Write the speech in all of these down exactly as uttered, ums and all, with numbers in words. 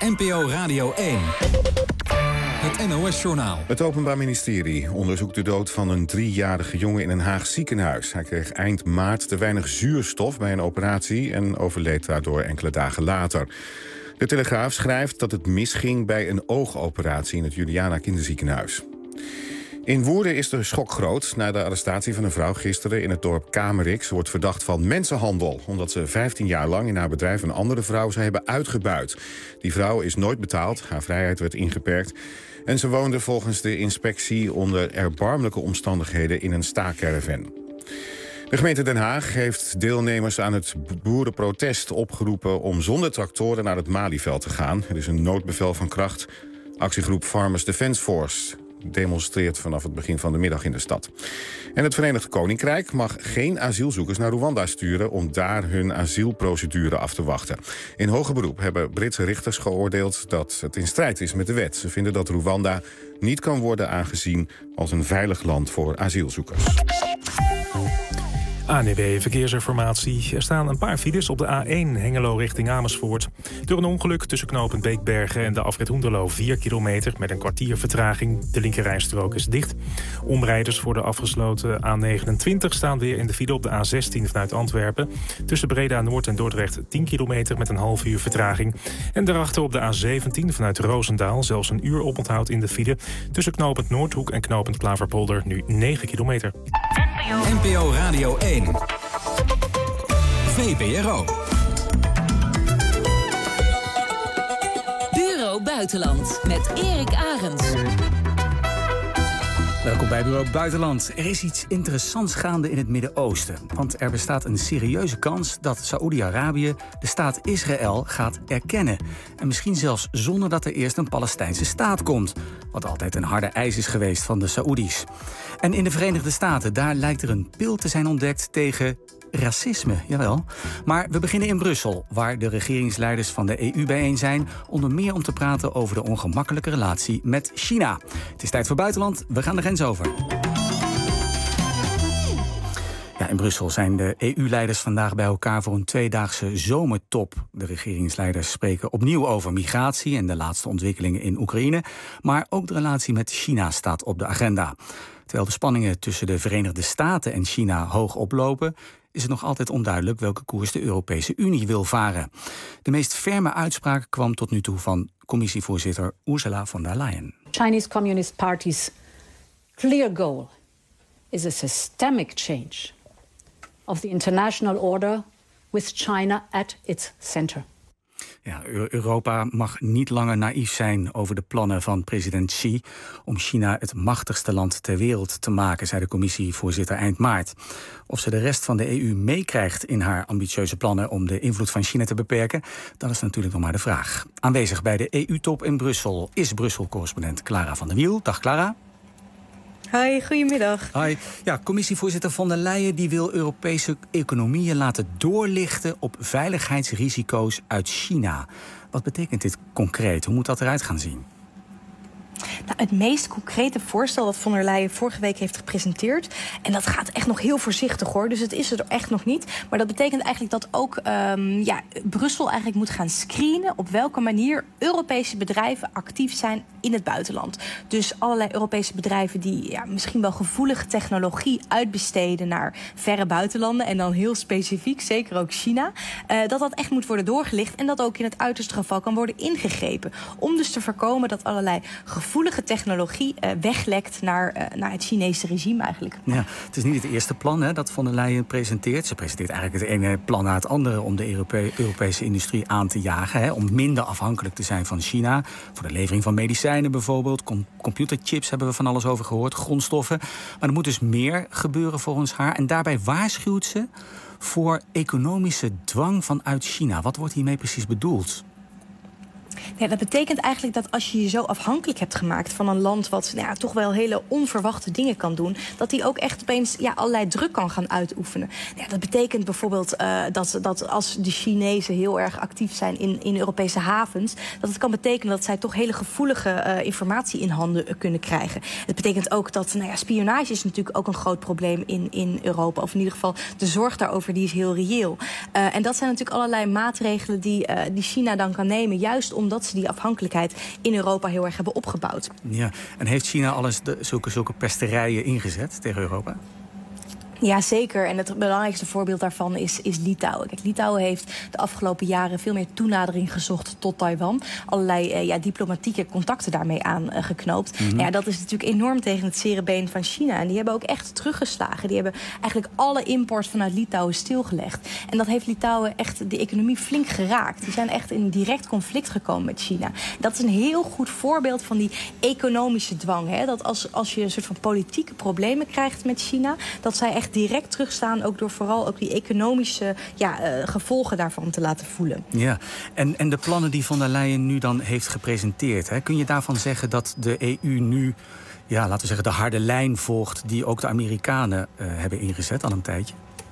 N P O Radio één. Het N O S-journaal. Het Openbaar Ministerie onderzoekt de dood van een driejarige jongen in een Haags ziekenhuis. Hij kreeg eind maart te weinig zuurstof bij een operatie en overleed daardoor enkele dagen later. De Telegraaf schrijft dat het misging bij een oogoperatie in het Juliana Kinderziekenhuis. In Woerden is de schok groot na de arrestatie van een vrouw gisteren in het dorp Kamerik. Ze wordt verdacht van mensenhandel, omdat ze vijftien jaar lang in haar bedrijf een andere vrouw zou hebben uitgebuit. Die vrouw is nooit betaald, haar vrijheid werd ingeperkt en ze woonde volgens de inspectie onder erbarmelijke omstandigheden in een staakerven. De gemeente Den Haag heeft deelnemers aan het boerenprotest opgeroepen om zonder tractoren naar het Malieveld te gaan. Er is een noodbevel van kracht. Actiegroep Farmers Defence Force demonstreert vanaf het begin van de middag in de stad. En het Verenigd Koninkrijk mag geen asielzoekers naar Rwanda sturen om daar hun asielprocedure af te wachten. In hoger beroep hebben Britse richters geoordeeld dat het in strijd is met de wet. Ze vinden dat Rwanda niet kan worden aangezien als een veilig land voor asielzoekers. A N W B Verkeersinformatie. Er staan een paar files op de A één Hengelo richting Amersfoort. Door een ongeluk tussen knooppunt Beekbergen en de afrit Hoenderloo vier kilometer met een kwartier vertraging. De linkerrijstrook is dicht. Omrijders voor de afgesloten A negenentwintig staan weer in de file op de A zestien vanuit Antwerpen. Tussen Breda Noord en Dordrecht tien kilometer met een half uur vertraging. En daarachter op de A zeventien vanuit Roosendaal zelfs een uur oponthoud in de file. Tussen knooppunt Noordhoek en knooppunt Klaverpolder nu negen kilometer. N P O Radio één. V P R O. Bureau Buitenland met Erik Arends. Welkom bij Bureau Buitenland. Er is iets interessants gaande in het Midden-Oosten. Want er bestaat een serieuze kans dat Saoedi-Arabië de staat Israël gaat erkennen. En misschien zelfs zonder dat er eerst een Palestijnse staat komt. Wat altijd een harde eis is geweest van de Saoedi's. En in de Verenigde Staten, daar lijkt er een pil te zijn ontdekt tegen racisme, jawel. Maar we beginnen in Brussel, waar de regeringsleiders van de E U bijeen zijn, onder meer om te praten over de ongemakkelijke relatie met China. Het is tijd voor Buitenland, we gaan de grens over. Ja, in Brussel zijn de E U-leiders vandaag bij elkaar voor een tweedaagse zomertop. De regeringsleiders spreken opnieuw over migratie en de laatste ontwikkelingen in Oekraïne. Maar ook de relatie met China staat op de agenda. Terwijl de spanningen tussen de Verenigde Staten en China hoog oplopen, is het nog altijd onduidelijk welke koers de Europese Unie wil varen. De meest ferme uitspraak kwam tot nu toe van commissievoorzitter Ursula von der Leyen. Chinese Communist Party's clear goal is a systemic change of the international order with China at its center. Ja, Europa mag niet langer naïef zijn over de plannen van president Xi om China het machtigste land ter wereld te maken, zei de commissievoorzitter eind maart. Of ze de rest van de E U meekrijgt in haar ambitieuze plannen om de invloed van China te beperken, dat is natuurlijk nog maar de vraag. Aanwezig bij de E U-top in Brussel is Brussel-correspondent Clara van der Wiel. Dag Clara. Hoi, goedemiddag. Hoi. Ja, commissievoorzitter von der Leyen die wil Europese economieën laten doorlichten op veiligheidsrisico's uit China. Wat betekent dit concreet? Hoe moet dat eruit gaan zien? Nou, het meest concrete voorstel dat von der Leyen vorige week heeft gepresenteerd, en dat gaat echt nog heel voorzichtig hoor, dus het is er echt nog niet. Maar dat betekent eigenlijk dat ook um, ja, Brussel eigenlijk moet gaan screenen op welke manier Europese bedrijven actief zijn in het buitenland. Dus allerlei Europese bedrijven die ja, misschien wel gevoelige technologie uitbesteden naar verre buitenlanden en dan heel specifiek, zeker ook China, uh, dat dat echt moet worden doorgelicht en dat ook in het uiterste geval kan worden ingegrepen. Om dus te voorkomen dat allerlei gevoelige technologie uh, weglekt naar, uh, naar het Chinese regime eigenlijk. Ja, het is niet het eerste plan hè, dat von der Leyen presenteert. Ze presenteert eigenlijk het ene plan na het andere om de Europe- Europese industrie aan te jagen. Hè, om minder afhankelijk te zijn van China. Voor de levering van medicijnen bijvoorbeeld. Com- computerchips hebben we van alles over gehoord. Grondstoffen. Maar er moet dus meer gebeuren volgens haar. En daarbij waarschuwt ze voor economische dwang vanuit China. Wat wordt hiermee precies bedoeld? Ja, dat betekent eigenlijk dat als je je zo afhankelijk hebt gemaakt van een land wat nou ja, toch wel hele onverwachte dingen kan doen, dat die ook echt opeens ja, allerlei druk kan gaan uitoefenen. Ja, dat betekent bijvoorbeeld uh, dat, dat als de Chinezen heel erg actief zijn in, in Europese havens, dat het kan betekenen dat zij toch hele gevoelige uh, informatie in handen uh, kunnen krijgen. Het betekent ook dat nou ja, spionage is natuurlijk ook een groot probleem in, in Europa. Of in ieder geval de zorg daarover die is heel reëel. Uh, en dat zijn natuurlijk allerlei maatregelen die, uh, die China dan kan nemen, juist omdat ze die afhankelijkheid in Europa heel erg hebben opgebouwd. Ja, en heeft China al eens de, zulke, zulke pesterijen ingezet tegen Europa? Ja, zeker. En het belangrijkste voorbeeld daarvan is, is Litouwen. Kijk, Litouwen heeft de afgelopen jaren veel meer toenadering gezocht tot Taiwan. Allerlei eh, ja, diplomatieke contacten daarmee aangeknoopt. Mm-hmm. Ja, dat is natuurlijk enorm tegen het zere been van China. En die hebben ook echt teruggeslagen. Die hebben eigenlijk alle import vanuit Litouwen stilgelegd. En dat heeft Litouwen echt de economie flink geraakt. Die zijn echt in direct conflict gekomen met China. Dat is een heel goed voorbeeld van die economische dwang. Hè? Dat als, als je een soort van politieke problemen krijgt met China, dat zij echt direct terugstaan, ook door vooral ook die economische ja, uh, gevolgen daarvan te laten voelen. Ja, en, en de plannen die von der Leyen nu dan heeft gepresenteerd, hè, kun je daarvan zeggen dat de E U nu, ja, laten we zeggen, de harde lijn volgt die ook de Amerikanen uh, hebben ingezet al een tijdje?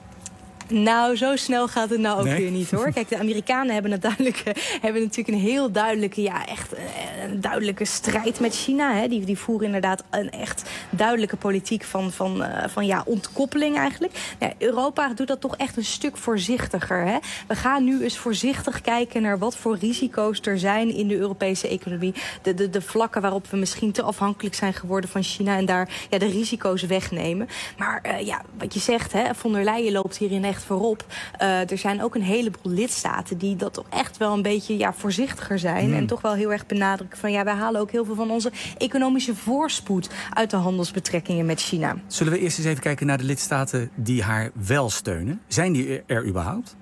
Nou, zo snel gaat het nou ook nee? weer niet, hoor. Kijk, de Amerikanen hebben, het duidelijke, hebben natuurlijk een heel duidelijke, ja, echt een duidelijke strijd met China. Hè. Die, die voeren inderdaad een echt duidelijke politiek van, van, uh, van ja, ontkoppeling eigenlijk. Ja, Europa doet dat toch echt een stuk voorzichtiger. Hè. We gaan nu eens voorzichtig kijken naar wat voor risico's er zijn in de Europese economie. De, de, de vlakken waarop we misschien te afhankelijk zijn geworden van China en daar ja, de risico's wegnemen. Maar uh, ja, wat je zegt, hè, von der Leyen loopt hierin echt voorop. Uh, er zijn ook een heleboel lidstaten die dat toch echt wel een beetje ja, voorzichtiger zijn. Mm. En toch wel heel erg benadrukken van ja, wij halen ook heel veel van onze economische voorspoed uit de handelsbetrekkingen met China. Zullen we eerst eens even kijken naar de lidstaten die haar wel steunen? Zijn die er überhaupt?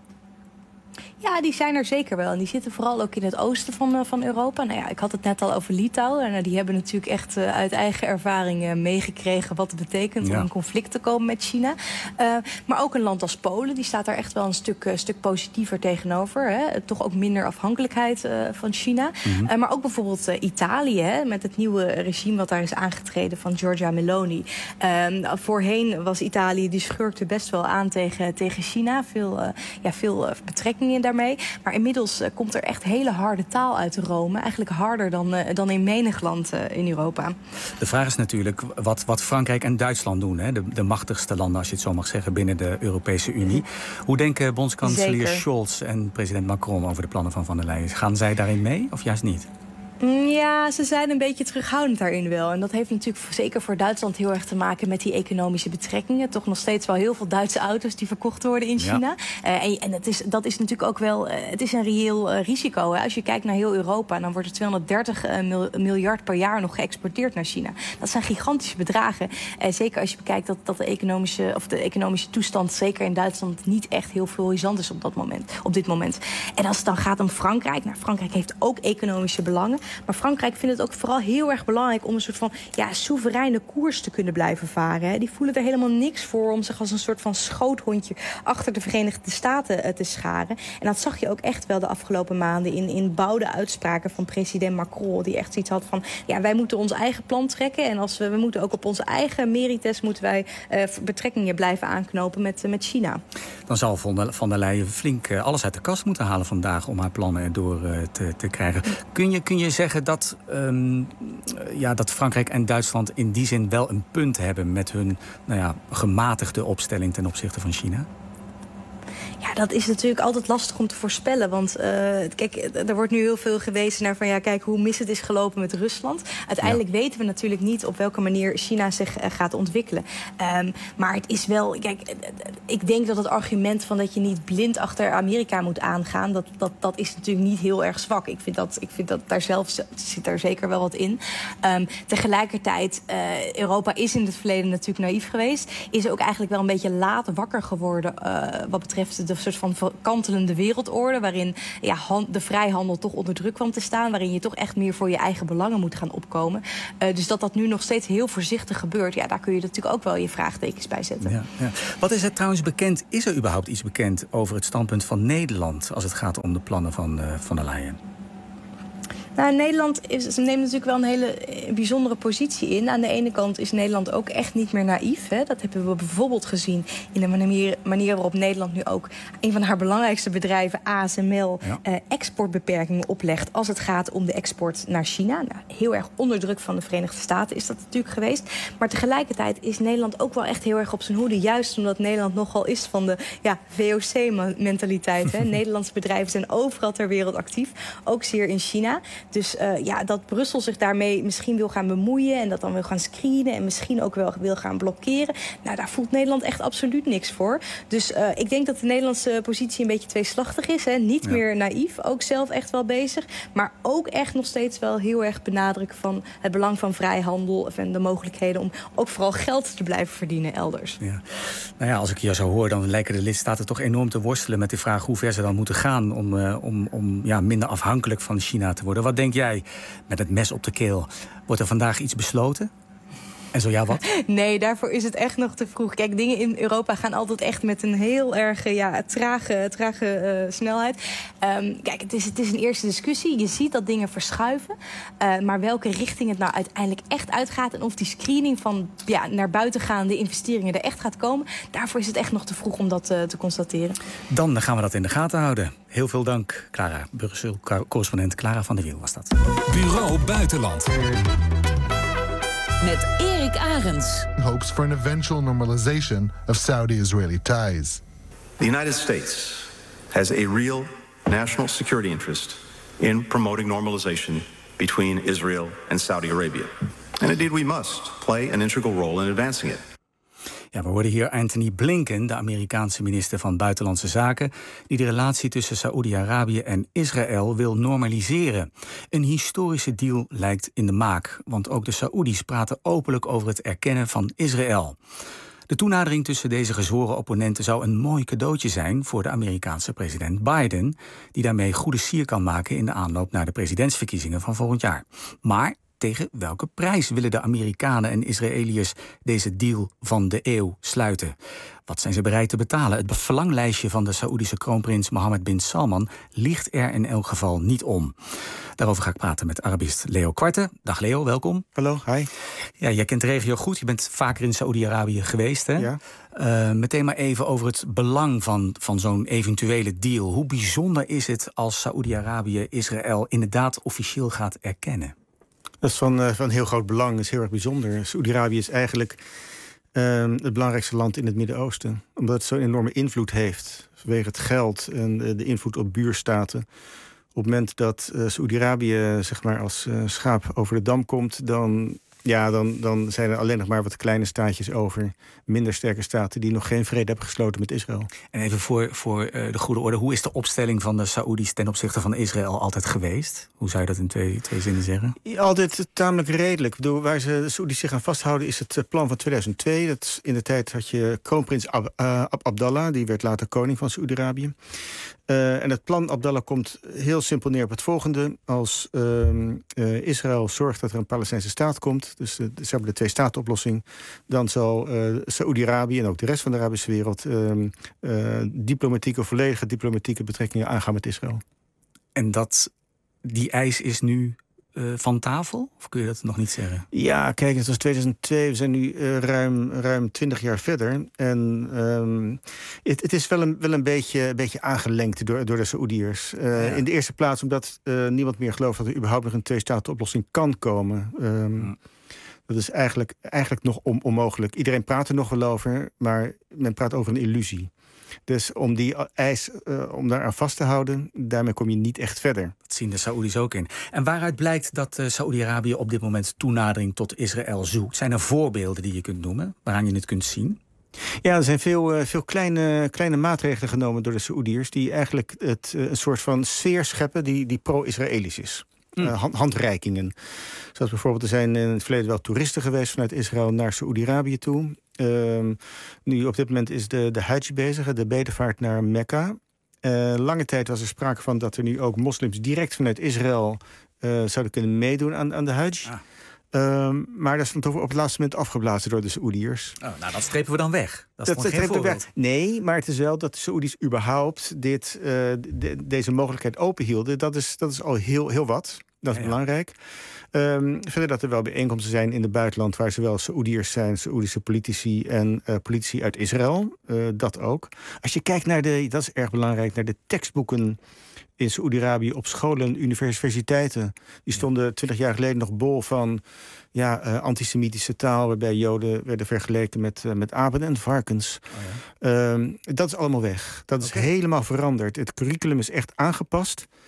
Ja, die zijn er zeker wel. En die zitten vooral ook in het oosten van, uh, van Europa. Nou ja, ik had het net al over Litouwen. En uh, die hebben natuurlijk echt uh, uit eigen ervaring uh, meegekregen wat het betekent ja. om in conflict te komen met China. Uh, maar ook een land als Polen, die staat daar echt wel een stuk, uh, stuk positiever tegenover. Hè. Toch ook minder afhankelijkheid uh, van China. Mm-hmm. Uh, maar ook bijvoorbeeld uh, Italië, hè, met het nieuwe regime wat daar is aangetreden van Giorgia Meloni. Uh, voorheen was Italië, die schurkte best wel aan tegen, tegen China. Veel, uh, ja, veel uh, betrekkingen daarmee. Maar inmiddels uh, komt er echt hele harde taal uit Rome. Eigenlijk harder dan, uh, dan in menig land uh, in Europa. De vraag is natuurlijk wat, wat Frankrijk en Duitsland doen. Hè? De, de machtigste landen, als je het zo mag zeggen, binnen de Europese Unie. Hoe denken bondskanselier Scholz en president Macron over de plannen van von der Leyen? Gaan zij daarin mee of juist niet? Ja, ze zijn een beetje terughoudend daarin wel. En dat heeft natuurlijk zeker voor Duitsland heel erg te maken met die economische betrekkingen. Toch nog steeds wel heel veel Duitse auto's die verkocht worden in China. Ja. Uh, en en het is, dat is natuurlijk ook wel uh, het is een reëel uh, risico. Hè. Als je kijkt naar heel Europa, dan wordt er tweehonderddertig uh, miljard per jaar nog geëxporteerd naar China. Dat zijn gigantische bedragen. Uh, zeker als je bekijkt dat, dat de, economische, of de economische toestand, zeker in Duitsland, niet echt heel florissant is op, dat moment, op dit moment. En als het dan gaat om Frankrijk, nou, Frankrijk heeft ook economische belangen. Maar Frankrijk vindt het ook vooral heel erg belangrijk om een soort van ja, soevereine koers te kunnen blijven varen. Hè. Die voelen er helemaal niks voor om zich als een soort van schoothondje achter de Verenigde Staten uh, te scharen. En dat zag je ook echt wel de afgelopen maanden in, in bouwde uitspraken van president Macron. Die echt zoiets had van, ja, wij moeten ons eigen plan trekken. En als we, we moeten ook op onze eigen merites moeten wij uh, betrekkingen blijven aanknopen met, uh, met China. Dan zal von der, von der Leyen flink uh, alles uit de kast moeten halen vandaag om haar plannen door uh, te, te krijgen. Kun je, kun je zeggen dat, um, ja, dat Frankrijk en Duitsland in die zin wel een punt hebben met hun nou ja, gematigde opstelling ten opzichte van China? Ja, dat is natuurlijk altijd lastig om te voorspellen. Want uh, kijk, er wordt nu heel veel gewezen naar van ja, kijk hoe mis het is gelopen met Rusland. Uiteindelijk ja. weten we natuurlijk niet op welke manier China zich uh, gaat ontwikkelen. Um, maar het is wel, kijk, ik denk dat het argument van dat je niet blind achter Amerika moet aangaan, dat, dat, dat is natuurlijk niet heel erg zwak. Ik vind dat, ik vind dat daar zelf zit daar zeker wel wat in. Um, tegelijkertijd, uh, Europa is in het verleden natuurlijk naïef geweest. Is ook eigenlijk wel een beetje laat wakker geworden uh, wat betreft de een soort van kantelende wereldorde, waarin ja, de vrijhandel toch onder druk kwam te staan, waarin je toch echt meer voor je eigen belangen moet gaan opkomen. Uh, dus dat dat nu nog steeds heel voorzichtig gebeurt, ja, daar kun je natuurlijk ook wel je vraagtekens bij zetten. Ja, ja. Wat is er trouwens bekend? Is er überhaupt iets bekend over het standpunt van Nederland als het gaat om de plannen van uh, von der Leyen? Nou, Nederland is, neemt natuurlijk wel een hele bijzondere positie in. Aan de ene kant is Nederland ook echt niet meer naïef. Hè. Dat hebben we bijvoorbeeld gezien in de manier, manier waarop Nederland nu ook een van haar belangrijkste bedrijven, A S M L, ja. uh, exportbeperkingen oplegt als het gaat om de export naar China. Nou, heel erg onder druk van de Verenigde Staten is dat natuurlijk geweest. Maar tegelijkertijd is Nederland ook wel echt heel erg op zijn hoede. Juist omdat Nederland nogal is van de ja, V O C-mentaliteit. Nederlandse bedrijven zijn overal ter wereld actief. Ook zeer in China. Dus uh, ja, dat Brussel zich daarmee misschien wil gaan bemoeien en dat dan wil gaan screenen en misschien ook wel wil gaan blokkeren. Nou, daar voelt Nederland echt absoluut niks voor. Dus uh, ik denk dat de Nederlandse positie een beetje tweeslachtig is. Hè? Niet ja. meer naïef, ook zelf echt wel bezig. Maar ook echt nog steeds wel heel erg benadrukken van het belang van vrijhandel en de mogelijkheden om ook vooral geld te blijven verdienen elders. Ja. Nou ja, als ik je zo hoor, dan lijken de lidstaten toch enorm te worstelen met de vraag hoe ver ze dan moeten gaan om, uh, om, om ja, minder afhankelijk van China te worden. Wat denk jij met het mes op de keel? Wordt er vandaag iets besloten? En zo ja, wat? Nee, daarvoor is het echt nog te vroeg. Kijk, dingen in Europa gaan altijd echt met een heel erg ja, trage, trage uh, snelheid. Um, kijk, het is, het is een eerste discussie. Je ziet dat dingen verschuiven. Uh, maar welke richting het nou uiteindelijk echt uitgaat en of die screening van ja, naar buitengaande investeringen er echt gaat komen, daarvoor is het echt nog te vroeg om dat uh, te constateren. Dan gaan we dat in de gaten houden. Heel veel dank, Clara. Brussel-correspondent Clara van der Wiel was dat. Bureau Buitenland. Met Erik Arends. Hopes for an eventual normalization of Saudi-Israeli ties. The United States has a real national security interest in promoting normalization between Israel and Saudi Arabia. And indeed we must play an integral role in advancing it. Ja, we hoorden hier Antony Blinken, de Amerikaanse minister van Buitenlandse Zaken, die de relatie tussen Saoedi-Arabië en Israël wil normaliseren. Een historische deal lijkt in de maak, want ook de Saoedi's praten openlijk over het erkennen van Israël. De toenadering tussen deze gezworen opponenten zou een mooi cadeautje zijn voor de Amerikaanse president Biden, die daarmee goede sier kan maken in de aanloop naar de presidentsverkiezingen van volgend jaar. Maar tegen welke prijs willen de Amerikanen en Israëliërs deze deal van de eeuw sluiten? Wat zijn ze bereid te betalen? Het verlanglijstje van de Saoedische kroonprins Mohammed bin Salman ligt er in elk geval niet om. Daarover ga ik praten met Arabist Leo Quarte. Dag Leo, welkom. Hallo, hi. Ja, jij kent de regio goed. Je bent vaker in Saoedi-Arabië geweest, hè? Ja. Uh, meteen maar even over het belang van, van zo'n eventuele deal. Hoe bijzonder is het als Saoedi-Arabië Israël inderdaad officieel gaat erkennen? Dat is van, uh, van heel groot belang, dat is heel erg bijzonder. Saoedi-Arabië is eigenlijk uh, het belangrijkste land in het Midden-Oosten. Omdat het zo'n enorme invloed heeft vanwege het geld en de, de invloed op buurstaten. Op het moment dat uh, Saoedi-Arabië zeg maar, als uh, schaap over de dam komt, dan, ja, dan, dan zijn er alleen nog maar wat kleine staatjes over. Minder sterke staten die nog geen vrede hebben gesloten met Israël. En even voor, voor uh, de goede orde, hoe is de opstelling van de Saoedi's ten opzichte van Israël altijd geweest? Hoe zou je dat in twee, twee zinnen zeggen? Ja, altijd tamelijk redelijk. Ik bedoel, waar ze de Saoedi's zich aan vasthouden is het plan van tweeduizend twee. Dat is, in de tijd had je kroonprins Ab, uh, Ab Abdallah, die werd later koning van Saoedi-Arabië. Uh, en het plan Abdallah komt heel simpel neer op het volgende. Als uh, uh, Israël zorgt dat er een Palestijnse staat komt, dus uh, ze hebben de twee-staten-oplossing, dan zal uh, Saoedi-Arabië en ook de rest van de Arabische wereld uh, uh, diplomatieke, volledige diplomatieke betrekkingen aangaan met Israël. En dat, die eis is nu uh, van tafel? Of kun je dat nog niet zeggen? Ja, kijk, het was tweeduizend twee. We zijn nu uh, ruim, ruim twintig jaar verder. En um, het, het is wel een, wel een beetje, een beetje aangelengd door, door de Saoediërs. Uh, ja. In de eerste plaats omdat uh, niemand meer gelooft dat er überhaupt nog een twee-staten-oplossing kan komen. Um, ja. Dat is eigenlijk, eigenlijk nog on, onmogelijk. Iedereen praat er nog wel over, maar men praat over een illusie. Dus om die eis, uh, om daar aan vast te houden, daarmee kom je niet echt verder. Dat zien de Saoedi's ook in. En waaruit blijkt dat uh, Saoedi-Arabië op dit moment toenadering tot Israël zoekt? Zijn er voorbeelden die je kunt noemen, waaraan je het kunt zien? Ja, er zijn veel, uh, veel kleine, kleine maatregelen genomen door de Saoediërs die eigenlijk het, uh, een soort van sfeer scheppen die, die pro-Israëlisch is. Mm. Uh, hand, handreikingen. Zoals bijvoorbeeld, er zijn in het verleden wel toeristen geweest vanuit Israël naar Saoedi-Arabië toe. Uh, nu op dit moment is de, de Hajj bezig, de bedevaart naar Mekka. Uh, lange tijd was er sprake van dat er nu ook moslims direct vanuit Israël uh, zouden kunnen meedoen aan, aan de Hajj. Ah. Um, maar dat is dan op het laatste moment afgeblazen door de Saoediërs. Oh, nou, dat strepen we dan weg. Dat is dat geen voorbeeld. Weg. Nee, maar het is wel dat de Saoedi's überhaupt dit, uh, de, deze mogelijkheid openhielden. Dat is, dat is al heel, heel wat. Dat is ja, ja. belangrijk. Um, verder dat er wel bijeenkomsten zijn in het buitenland waar zowel Saoediërs zijn, Saoedische politici en uh, politici uit Israël. Uh, dat ook. Als je kijkt naar de, dat is erg belangrijk, naar de tekstboeken in Saoedi-Arabië op scholen en universiteiten. Die stonden twintig jaar geleden nog bol van ja, uh, antisemitische taal, waarbij Joden werden vergeleken met, uh, met apen en varkens. Oh ja. um, dat is allemaal weg. Dat is okay. helemaal veranderd. Het curriculum is echt aangepast.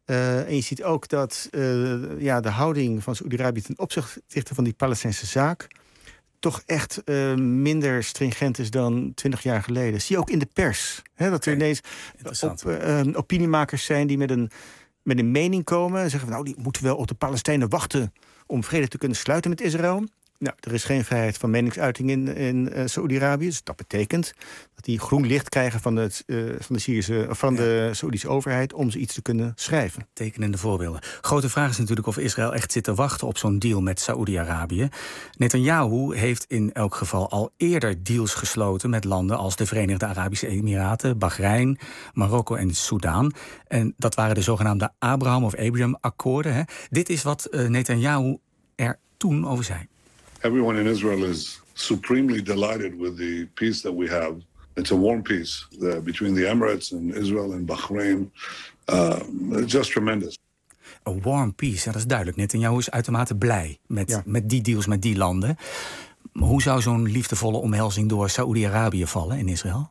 Uh, en je ziet ook dat uh, ja, de houding van Saoedi-Arabië ten opzichte van die Palestijnse zaak toch echt uh, minder stringent is dan twintig jaar geleden. Zie je ook in de pers. Hè, dat er ineens op, uh, opiniemakers zijn die met een, met een mening komen en zeggen van, nou, die moeten wel op de Palestijnen wachten om vrede te kunnen sluiten met Israël. Nou, er is geen vrijheid van meningsuiting in, in uh, Saoedi-Arabië. Dus dat betekent dat die groen licht krijgen van, het, uh, van de Syrische, van ja. de Saoedische overheid om ze iets te kunnen schrijven. Tekenende voorbeelden. Grote vraag is natuurlijk of Israël echt zit te wachten op zo'n deal met Saoedi-Arabië. Netanyahu heeft in elk geval al eerder deals gesloten met landen als de Verenigde Arabische Emiraten, Bahrein, Marokko en Soedan. En dat waren de zogenaamde Abraham- of Abraham-akkoorden. Hè. Dit is wat uh, Netanyahu er toen over zei. Everyone in Israel is supremely delighted with the peace that we have. It's a warm peace uh, between the Emirates and Israel and Bahrain. Uh, just tremendous. A warm peace, ja, dat is duidelijk. Netanyahu is uitermate blij met, ja. met die deals met die landen. Hoe zou zo'n liefdevolle omhelzing door Saoedi-Arabië vallen in Israël?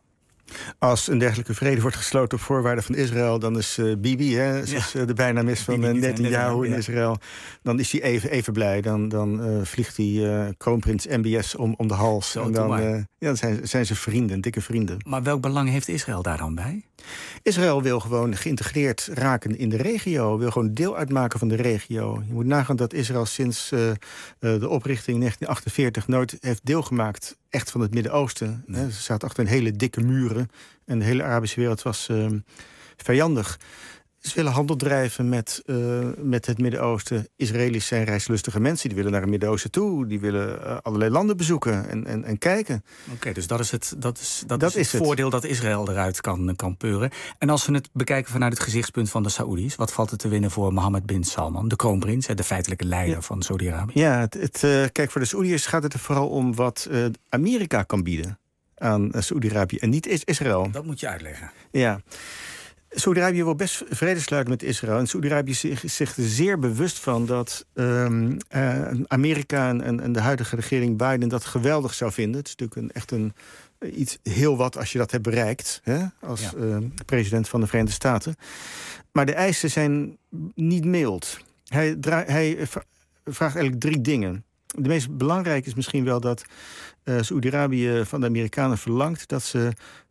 Als een dergelijke vrede wordt gesloten op voorwaarden van Israël, dan is uh, Bibi, hè, zoals ja. de bijnaam is van uh, Netanyahu in Israël, dan is hij even, even blij. Dan, dan uh, vliegt hij uh, kroonprins M B S om, om de hals. Zo, en dan, uh, ja, dan zijn, zijn ze vrienden, dikke vrienden. Maar welk belang heeft Israël daar dan bij? Israël wil gewoon geïntegreerd raken in de regio. Wil gewoon deel uitmaken van de regio. Je moet nagaan dat Israël sinds uh, uh, de oprichting in negentien achtenveertig nooit heeft deelgemaakt echt van het Midden-Oosten. Nee. Ze zaten achter een hele dikke muren. En de hele Arabische wereld was uh, vijandig. Ze willen handel drijven met, uh, met het Midden-Oosten. Israëli's zijn reislustige mensen. Die willen naar het Midden-Oosten toe. Die willen uh, allerlei landen bezoeken en, en, en kijken. Oké, okay, dus dat is het, dat is, dat dat is het, is het voordeel dat Israël eruit kan, kan peuren. En als we het bekijken vanuit het gezichtspunt van de Saoedi's, wat valt er te winnen voor Mohammed bin Salman, de kroonprins, de feitelijke leider ja. van Saudi-Arabië? Ja, het, het, uh, kijk, voor de Saoedi's gaat het er vooral om wat uh, Amerika kan bieden aan uh, Saoedi-Arabië en niet Israël. Dat moet je uitleggen. Ja. Saoedi-Arabië wil best vrede sluiten met Israël. En Saoedi-Arabië is zich er zeer bewust van dat um, uh, Amerika en, en de huidige regering Biden dat geweldig zou vinden. Het is natuurlijk een, echt een, iets heel wat als je dat hebt bereikt, hè, als ja. uh, president van de Verenigde Staten. Maar de eisen zijn niet mild. Hij, dra- hij vraagt eigenlijk drie dingen. De meest belangrijke is misschien wel dat uh, Saoedi-Arabië van de Amerikanen verlangt dat ze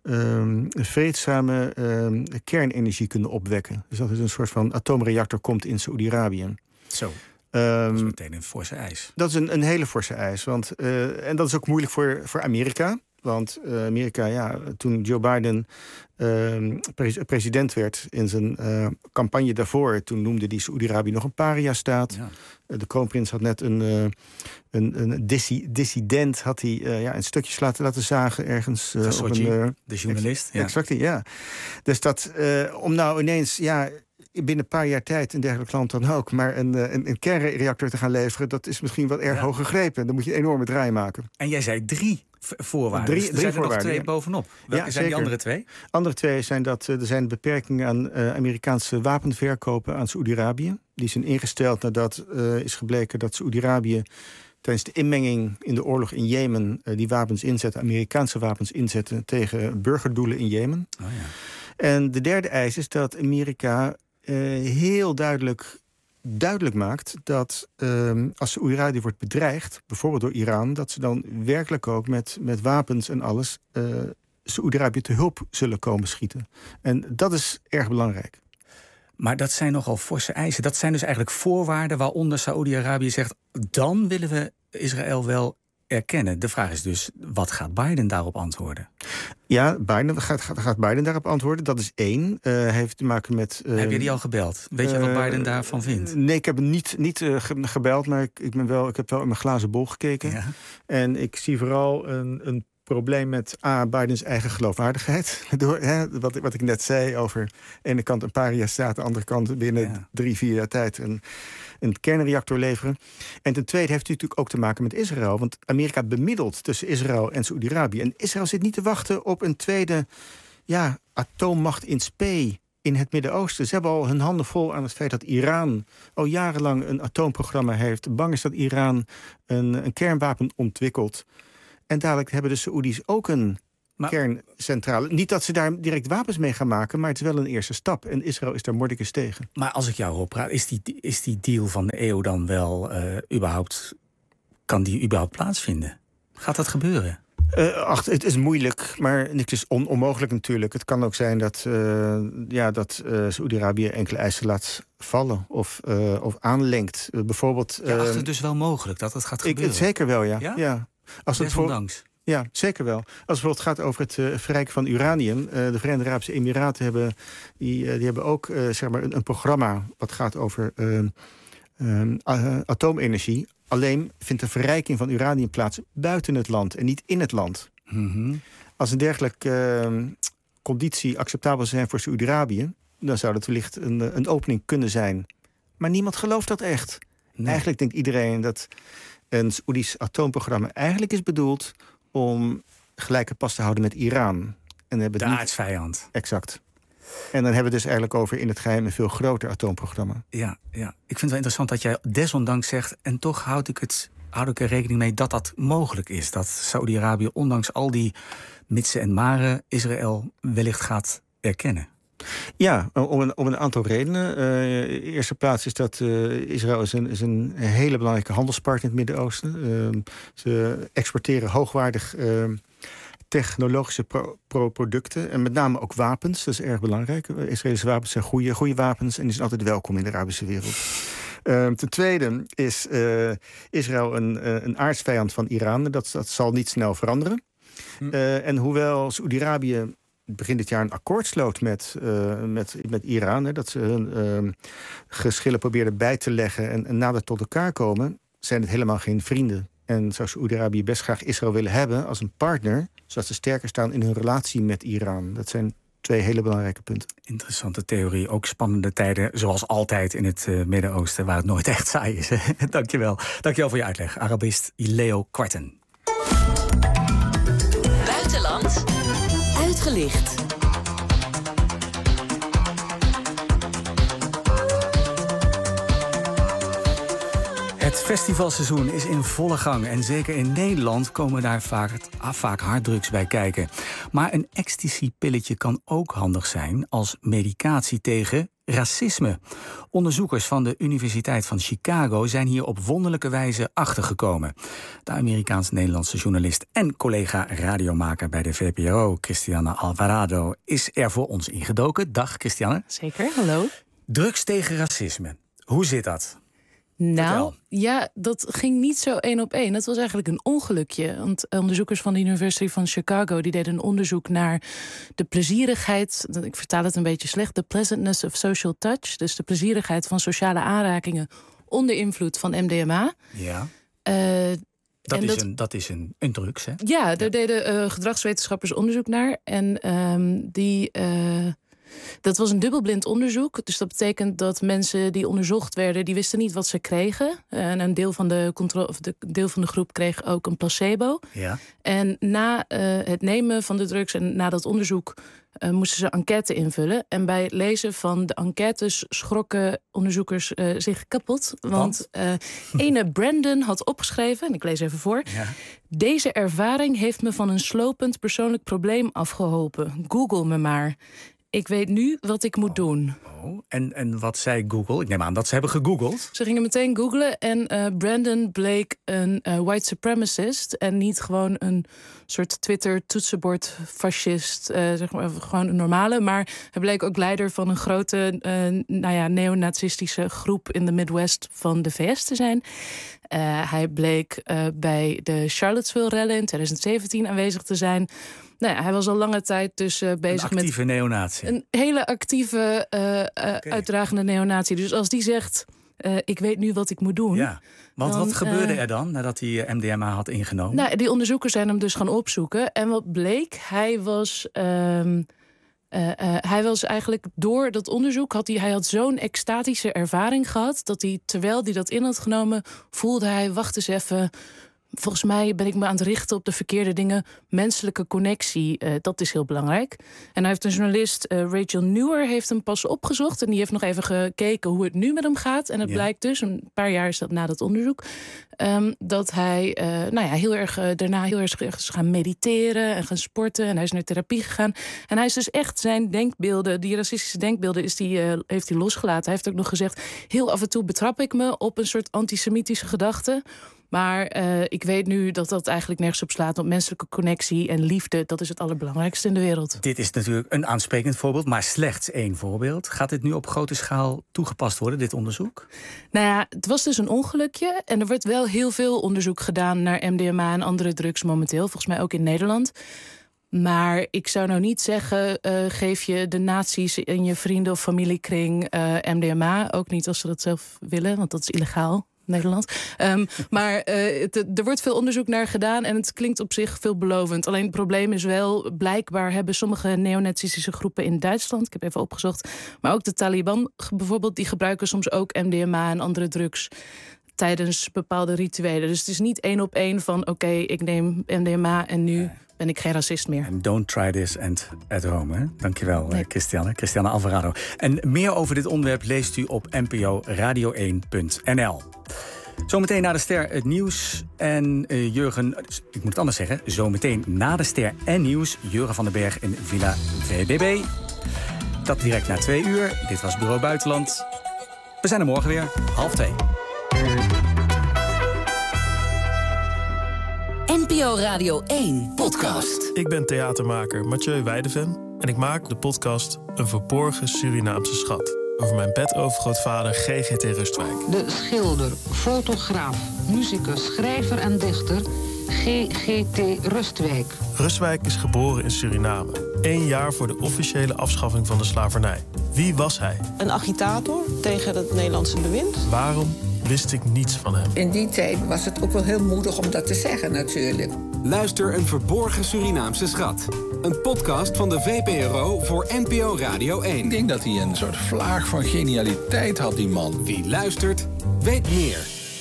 um, vreedzame um, kernenergie kunnen opwekken. Dus dat er een soort van atoomreactor komt in Saoedi-Arabië. Zo. Um, dat is meteen een forse eis. Dat is een, een hele forse eis. Want, uh, en dat is ook moeilijk voor, voor Amerika. Want uh, Amerika, ja, toen Joe Biden uh, pre- president werd in zijn uh, campagne daarvoor, toen noemde hij Saoedi-Arabië nog een paria-staat. Ja. Uh, de kroonprins had net een, uh, een, een dissi- dissident, had hij uh, ja, een stukjes laten, laten zagen ergens. Uh, op een, uh, de journalist. Ex- ja. Exact, ja. Dus dat, uh, om nou ineens, ja, binnen een paar jaar tijd, in dergelijk land dan ook, maar een, een, een kernreactor te gaan leveren, dat is misschien wat erg ja. hoog gegrepen. Dan moet je een enorme draai maken. En jij zei drie voorwaarden. Drie, dus er drie zijn er nog twee ja. bovenop. Welke ja, zijn zeker. Die andere twee? Andere twee zijn dat uh, er zijn beperkingen aan uh, Amerikaanse wapenverkopen aan Saoedi-Arabië. Die zijn ingesteld nadat uh, is gebleken dat Saoedi-Arabië tijdens de inmenging in de oorlog in Jemen uh, die wapens inzetten, Amerikaanse wapens inzetten tegen burgerdoelen in Jemen. Oh, ja. En de derde eis is dat Amerika uh, heel duidelijk duidelijk maakt dat um, als Saoedi-Arabië wordt bedreigd, bijvoorbeeld door Iran, dat ze dan werkelijk ook met, met wapens en alles uh, Saoedi-Arabië te hulp zullen komen schieten. En dat is erg belangrijk. Maar dat zijn nogal forse eisen. Dat zijn dus eigenlijk voorwaarden waaronder Saoedi-Arabië zegt, dan willen we Israël wel erkennen. De vraag is dus, wat gaat Biden daarop antwoorden? Ja, Biden gaat, gaat, gaat Biden daarop antwoorden. Dat is één. Uh, heeft te maken met. Uh, heb je die al gebeld? Weet je uh, wat Biden daarvan vindt? Nee, ik heb hem niet, niet uh, gebeld, maar ik, ik, ben wel, ik heb wel in mijn glazen bol gekeken. Ja. En ik zie vooral een, een probleem met A, Bidens eigen geloofwaardigheid. Door, hè, wat, wat ik net zei over aan de ene kant een paria-staat, aan de andere kant binnen ja. drie, vier jaar tijd een, een kernreactor leveren. En ten tweede heeft het natuurlijk ook te maken met Israël. Want Amerika bemiddelt tussen Israël en Saoedi-Arabië. En Israël zit niet te wachten op een tweede ja, atoommacht in spe in het Midden-Oosten. Ze hebben al hun handen vol aan het feit dat Iran al jarenlang een atoomprogramma heeft. Bang is dat Iran een, een kernwapen ontwikkelt. En dadelijk hebben de Saoedi's ook een maar, kerncentrale. Niet dat ze daar direct wapens mee gaan maken, maar het is wel een eerste stap. En Israël is daar mordicus tegen. Maar als ik jou opraad, is die, is die deal van de E U dan wel uh, überhaupt... kan die überhaupt plaatsvinden? Gaat dat gebeuren? Uh, ach, het is moeilijk, maar niks is on- onmogelijk natuurlijk. Het kan ook zijn dat, uh, ja, dat uh, Saoedi-Arabië enkele eisen laat vallen of, uh, of aanlenkt. Uh, bijvoorbeeld. Ja, achter uh, het dus wel mogelijk dat het gaat gebeuren? Ik, zeker wel, ja. Ja? ja. Als het voor, ja, zeker wel. Als het bijvoorbeeld gaat over het uh, verrijken van uranium. Uh, de Verenigde Arabische Emiraten hebben, die, uh, die hebben ook uh, zeg maar een, een programma wat gaat over uh, uh, uh, atoomenergie. Alleen vindt de verrijking van uranium plaats buiten het land en niet in het land. Mm-hmm. Als een dergelijke uh, conditie acceptabel zou zijn voor Saoedi-Arabië, dan zou dat wellicht een, een opening kunnen zijn. Maar niemand gelooft dat echt. Nee. Eigenlijk denkt iedereen dat een Saoedisch atoomprogramma eigenlijk is bedoeld om gelijke pas te houden met Iran. En hebben de niet... aardsvijand. Exact. En dan hebben we het dus eigenlijk over in het geheim een veel groter atoomprogramma. Ja, ja. Ik vind het wel interessant dat jij desondanks zegt, en toch houd ik, het, houd ik er rekening mee dat dat mogelijk is. Dat Saoedi-Arabië ondanks al die mitsen en maren Israël wellicht gaat erkennen. Ja, om een, om een aantal redenen. Uh, in de eerste plaats is dat uh, Israël is een, is een hele belangrijke handelspartner in het Midden-Oosten. Uh, ze exporteren hoogwaardig uh, technologische pro- pro- producten en met name ook wapens. Dat is erg belangrijk. Israëlische wapens zijn goede, goede wapens en die zijn altijd welkom in de Arabische wereld. Uh, ten tweede is uh, Israël een, uh, een aardsvijand van Iran. Dat, dat zal niet snel veranderen. Hm. Uh, en hoewel Saoedi-Arabië begin dit jaar een akkoord sloot met, uh, met, met Iran, hè, dat ze hun uh, geschillen probeerden bij te leggen en, en nader tot elkaar komen, zijn het helemaal geen vrienden. En zou Saoedi-Arabië best graag Israël willen hebben als een partner, zodat ze sterker staan in hun relatie met Iran. Dat zijn twee hele belangrijke punten. Interessante theorie. Ook spannende tijden, zoals altijd in het uh, Midden-Oosten, waar het nooit echt saai is. Dankjewel. Dankjewel voor je uitleg. Arabist Leo Kwarten. Buitenland uitgelicht. Het festivalseizoen is in volle gang en zeker in Nederland komen daar vaak, vaak harddrugs bij kijken. Maar een ecstasy-pilletje kan ook handig zijn als medicatie tegen racisme. Onderzoekers van de Universiteit van Chicago zijn hier op wonderlijke wijze achtergekomen. De Amerikaans-Nederlandse journalist en collega radiomaker bij de V P R O, Christiane Alvarado, is er voor ons ingedoken. Dag Christiane. Zeker, hallo. Drugs tegen racisme. Hoe zit dat? Nou, Vertel. ja, dat ging niet zo één op één. Dat was eigenlijk een ongelukje. Want onderzoekers van de University van Chicago die deden een onderzoek naar de plezierigheid, ik vertaal het een beetje slecht, the pleasantness of social touch. Dus de plezierigheid van sociale aanrakingen onder invloed van M D M A. Ja. Uh, dat, is dat, een, dat is een, een drugs, hè? Ja, daar ja. deden uh, gedragswetenschappers onderzoek naar. En um, die... Uh, Dat was een dubbelblind onderzoek. Dus dat betekent dat mensen die onderzocht werden, die wisten niet wat ze kregen. En een deel van de, contro- of de, deel van de groep kreeg ook een placebo. Ja. En na uh, het nemen van de drugs en na dat onderzoek uh, moesten ze enquête invullen. En bij het lezen van de enquêtes schrokken onderzoekers uh, zich kapot. Want uh, ene Brandon had opgeschreven, en ik lees even voor. Ja. Deze ervaring heeft me van een slopend persoonlijk probleem afgeholpen. Google me maar. Ik weet nu wat ik moet oh, doen. Oh. En, en wat zei Google? Ik neem aan dat ze hebben gegoogeld. Ze gingen meteen googlen en uh, Brandon bleek een uh, white supremacist en niet gewoon een soort Twitter-toetsenbord fascist, uh, zeg maar, gewoon een normale. Maar hij bleek ook leider van een grote uh, nou ja, neonazistische groep in de Midwest van de V S te zijn. Uh, hij bleek uh, bij de Charlottesville-rellen in twintig zeventien aanwezig te zijn. Nou ja, hij was al lange tijd dus uh, bezig met... Een actieve met neonazi. Een hele actieve, uh, uh, okay. uitdragende neonazi. Dus als die zegt, uh, ik weet nu wat ik moet doen... Ja, want dan, wat gebeurde uh, er dan nadat hij M D M A had ingenomen? Nou, die onderzoekers zijn hem dus gaan opzoeken. En wat bleek, hij was... Um, Uh, uh, hij was eigenlijk door dat onderzoek, had hij, hij had zo'n extatische ervaring gehad, dat hij, terwijl hij dat in had genomen, voelde hij, wacht eens even, volgens mij ben ik me aan het richten op de verkeerde dingen. Menselijke connectie, uh, dat is heel belangrijk. En hij heeft een journalist, uh, Rachel Newer, heeft hem pas opgezocht. En die heeft nog even gekeken hoe het nu met hem gaat. En het ja. blijkt dus, een paar jaar is dat na dat onderzoek, Um, dat hij uh, nou ja, heel erg, uh, daarna heel erg is gaan mediteren en gaan sporten. En hij is naar therapie gegaan. En hij is dus echt zijn denkbeelden, die racistische denkbeelden, is die, uh, heeft hij losgelaten. Hij heeft ook nog gezegd, heel af en toe betrap ik me op een soort antisemitische gedachte. Maar uh, ik weet nu dat dat eigenlijk nergens op slaat. Want menselijke connectie en liefde, dat is het allerbelangrijkste in de wereld. Dit is natuurlijk een aansprekend voorbeeld, maar slechts één voorbeeld. Gaat dit nu op grote schaal toegepast worden, dit onderzoek? Nou ja, het was dus een ongelukje. En er wordt wel heel veel onderzoek gedaan naar M D M A en andere drugs momenteel. Volgens mij ook in Nederland. Maar ik zou nou niet zeggen, uh, geef je de nazi's in je vrienden- of familiekring uh, M D M A. Ook niet als ze dat zelf willen, want dat is illegaal. Nederland. Um, maar uh, het, er wordt veel onderzoek naar gedaan en het klinkt op zich veelbelovend. Alleen het probleem is wel, blijkbaar hebben sommige neonazistische groepen in Duitsland, ik heb even opgezocht, maar ook de Taliban bijvoorbeeld, die gebruiken soms ook M D M A en andere drugs tijdens bepaalde rituelen. Dus het is niet één op één van oké, okay, ik neem M D M A en nu ben ik geen racist meer. And don't try this and at home. Hè? Dankjewel, nee. Christiane. Christiane Alvarado. En meer over dit onderwerp leest u op n p o radio één punt n l. Zometeen na de ster het nieuws en uh, Jurgen... Ik moet het anders zeggen. Zometeen na de ster en nieuws Jurgen van den Berg in Villa V B B. Dat direct na twee uur. Dit was Bureau Buitenland. We zijn er morgen weer. Half twee. N P O Radio één podcast. Ik ben theatermaker Mathieu Weideven en ik maak de podcast Een verborgen Surinaamse schat over mijn bedovergrootvader G G T Rustwijk. De schilder, fotograaf, muzikus, schrijver en dichter G G T Rustwijk. Rustwijk is geboren in Suriname, één jaar voor de officiële afschaffing van de slavernij. Wie was hij? Een agitator tegen het Nederlandse bewind. Waarom wist ik niets van hem? In die tijd was het ook wel heel moedig om dat te zeggen natuurlijk. Luister Een verborgen Surinaamse schat. Een podcast van de V P R O voor N P O Radio één. Ik denk dat hij een soort vlaag van genialiteit had, die man. Wie luistert, weet meer.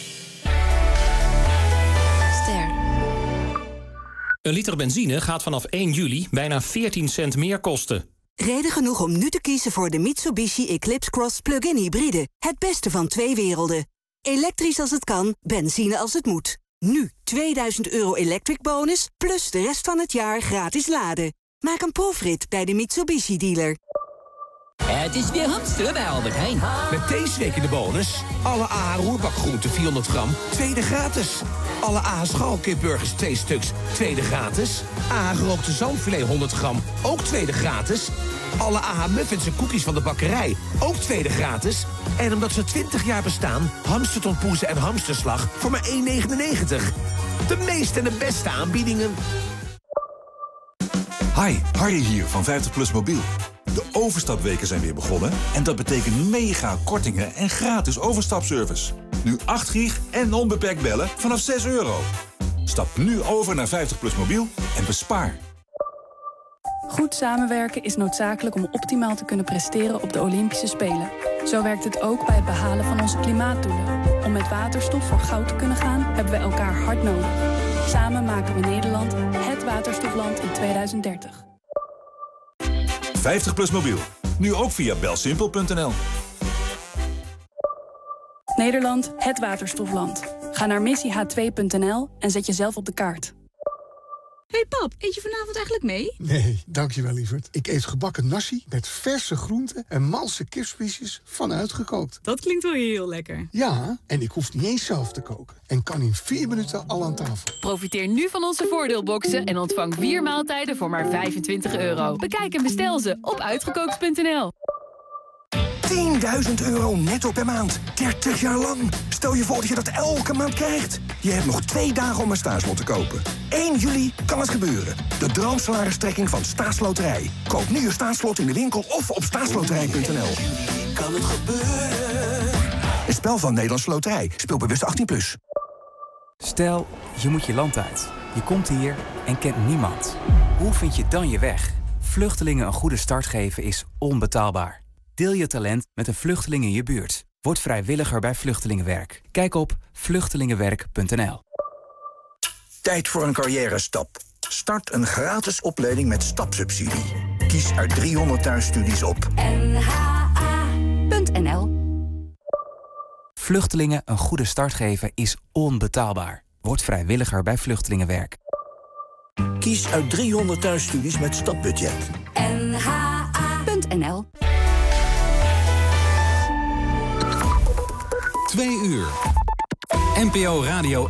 Ster. Een liter benzine gaat vanaf één juli bijna veertien cent meer kosten. Reden genoeg om nu te kiezen voor de Mitsubishi Eclipse Cross Plug-in Hybride. Het beste van twee werelden. Elektrisch als het kan, benzine als het moet. Nu tweeduizend euro electric bonus, plus de rest van het jaar gratis laden. Maak een proefrit bij de Mitsubishi dealer. Het is weer hamsteren bij Albert Heijn. Met deze week in de bonus. Alle A H roerbakgroenten vierhonderd gram, tweede gratis. Alle A H schalkipburgers twee stuks, tweede gratis. A H gerookte zalmfilet honderd gram, ook tweede gratis. Alle A H muffins en cookies van de bakkerij, ook tweede gratis. En omdat ze twintig jaar bestaan, hamstertompoezen en hamsterslag voor maar één negenennegentig. De meeste en de beste aanbiedingen. Hi, Harry hier van vijftig plus mobiel. De overstapweken zijn weer begonnen en dat betekent mega kortingen en gratis overstapservice. Nu acht gig en onbeperkt bellen vanaf zes euro. Stap nu over naar vijftig plus mobiel en bespaar. Goed samenwerken is noodzakelijk om optimaal te kunnen presteren op de Olympische Spelen. Zo werkt het ook bij het behalen van onze klimaatdoelen. Om met waterstof voor goud te kunnen gaan, hebben we elkaar hard nodig. Samen maken we Nederland het waterstofland in tweeduizend dertig. vijftig plus mobiel. Nu ook via belsimpel punt n l. Nederland, het waterstofland. Ga naar missie h twee punt n l en zet jezelf op de kaart. Hey pap, eet je vanavond eigenlijk mee? Nee, dankjewel lieverd. Ik eet gebakken nasi met verse groenten en malse kipspiesjes van uitgekookt. Dat klinkt wel heel lekker. Ja, en ik hoef niet eens zelf te koken. En kan in vier minuten al aan tafel. Profiteer nu van onze voordeelboxen en ontvang vier maaltijden voor maar vijfentwintig euro. Bekijk en bestel ze op uitgekookt punt n l. tienduizend euro netto per maand. dertig jaar lang. Stel je voor dat je dat elke maand krijgt. Je hebt nog twee dagen om een staatslot te kopen. één juli kan het gebeuren. De droomsalaristrekking van Staatsloterij. Koop nu je staatslot in de winkel of op staatsloterij punt n l. Kan het gebeuren? Een spel van Nederlandse Loterij. Speel bewust achttien plus. Stel, je moet je land uit. Je komt hier en kent niemand. Hoe vind je dan je weg? Vluchtelingen een goede start geven is onbetaalbaar. Deel je talent met een vluchteling in je buurt. Word vrijwilliger bij Vluchtelingenwerk. Kijk op vluchtelingenwerk punt n l. Tijd voor een carrière-stap. Start een gratis opleiding met stapsubsidie. Kies uit driehonderd thuisstudies op N H A punt N L. Vluchtelingen een goede start geven is onbetaalbaar. Word vrijwilliger bij Vluchtelingenwerk. Kies uit driehonderd thuisstudies met stapbudget. N H A punt N L. Twee uur. N P O Radio